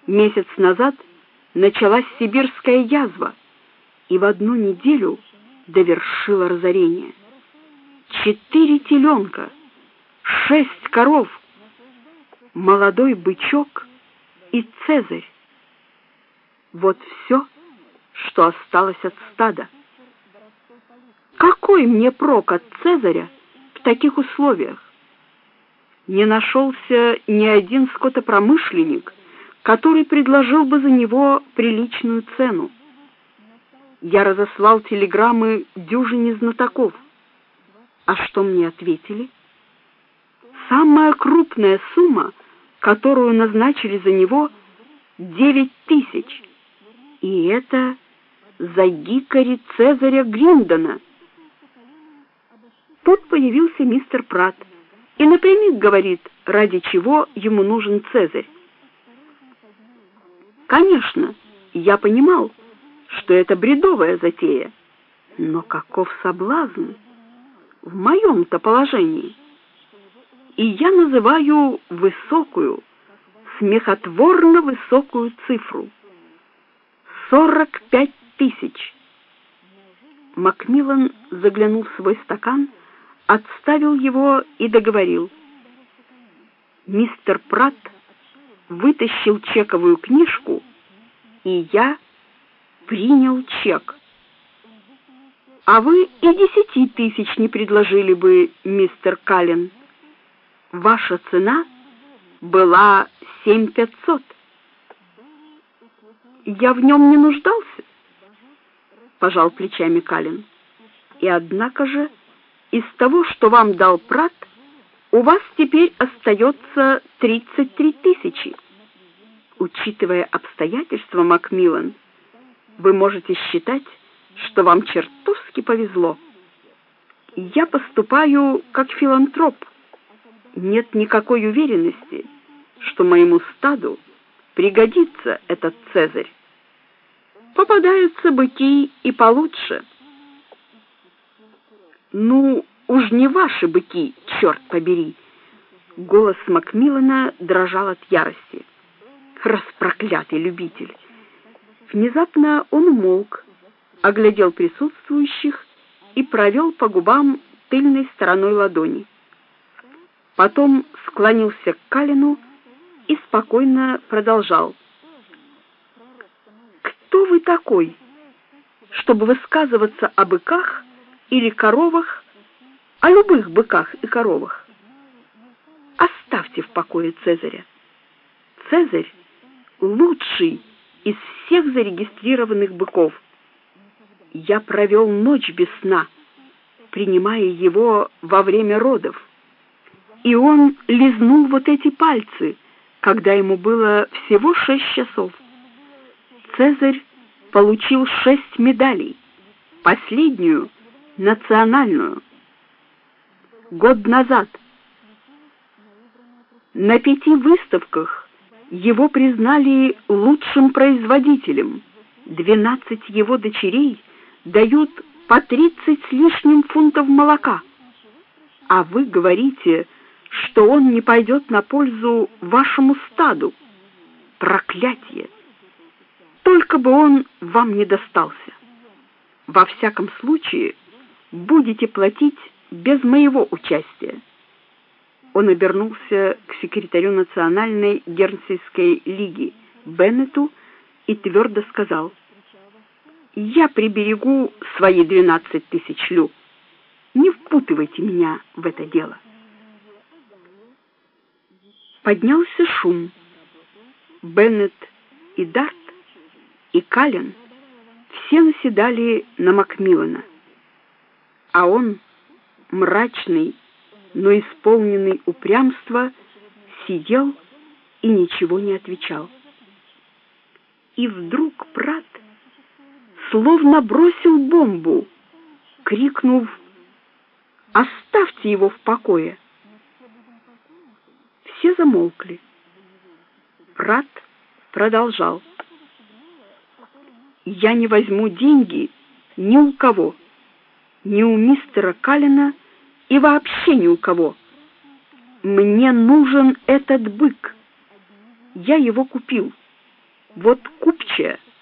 Месяц назад началась сибирская язва, и в одну неделю довершила разорение. 4 теленка, 6 коров, молодой бычок и Цезарь. Вот все, что осталось от стада. Какой мне прок от Цезаря в таких условиях? Не нашелся ни один скотопромышленник, который предложил бы за него приличную цену. Я разослал телеграммы дюжине знатоков. А что мне ответили? Самая крупная сумма, которую назначили за него, 9000. И это за гикари Цезаря Гриндона. Тут появился мистер Пратт и напрямик говорит, ради чего ему нужен Цезарь. Конечно, я понимал, что это бредовая затея, но каков соблазн в моем-то положении. И я называю высокую, смехотворно высокую цифру — 45 000. Макмиллан заглянул в свой стакан, отставил его и договорил. Мистер Пратт вытащил чековую книжку, и я принял чек. А вы и 10 000 не предложили бы, мистер Каллен. Ваша цена была 7500. Я в нем не нуждался, пожал плечами Каллен. И однако же из того, что вам дал Пратт, у вас теперь остается 33 000. Учитывая обстоятельства, Макмиллан, вы можете считать, что вам чертовски повезло. Я поступаю как филантроп. Нет никакой уверенности, что моему стаду пригодится этот Цезарь. Попадаются быки и получше. Ну, уж не ваши быки, черт побери. Голос Макмиллана дрожал от ярости. Распроклятый любитель. Внезапно он умолк, оглядел присутствующих и провел по губам тыльной стороной ладони. Потом склонился к Каллену и спокойно продолжал. Кто вы такой, чтобы высказываться о быках или коровах, о любых быках и коровах? Оставьте в покое Цезаря. Цезарь — лучший из всех зарегистрированных быков. Я провел ночь без сна, принимая его во время родов. И он лизнул вот эти пальцы, когда ему было всего 6 часов. Цезарь получил 6 медалей, последнюю — национальную. Год назад на 5 выставках его признали лучшим производителем. 12 его дочерей дают по 30 с лишним фунтов молока. А вы говорите, что он не пойдет на пользу вашему стаду. Проклятие! Только бы он вам не достался. Во всяком случае, будете платить без моего участия. Он обернулся к секретарю Национальной Гернсейской лиги Беннету и твердо сказал: «Я приберегу свои 12 000 лю. Не впутывайте меня в это дело». Поднялся шум. Беннет и Дарт и Каллен все наседали на Макмиллана, а он, мрачный, но исполненный упрямства, сидел и ничего не отвечал. И вдруг Пратт словно бросил бомбу, крикнув: «Оставьте его в покое!» Все замолкли. Пратт продолжал: «Я не возьму деньги ни у кого, ни у мистера Каллена и вообще ни у кого. Мне нужен этот бык. Я его купил. Вот купчая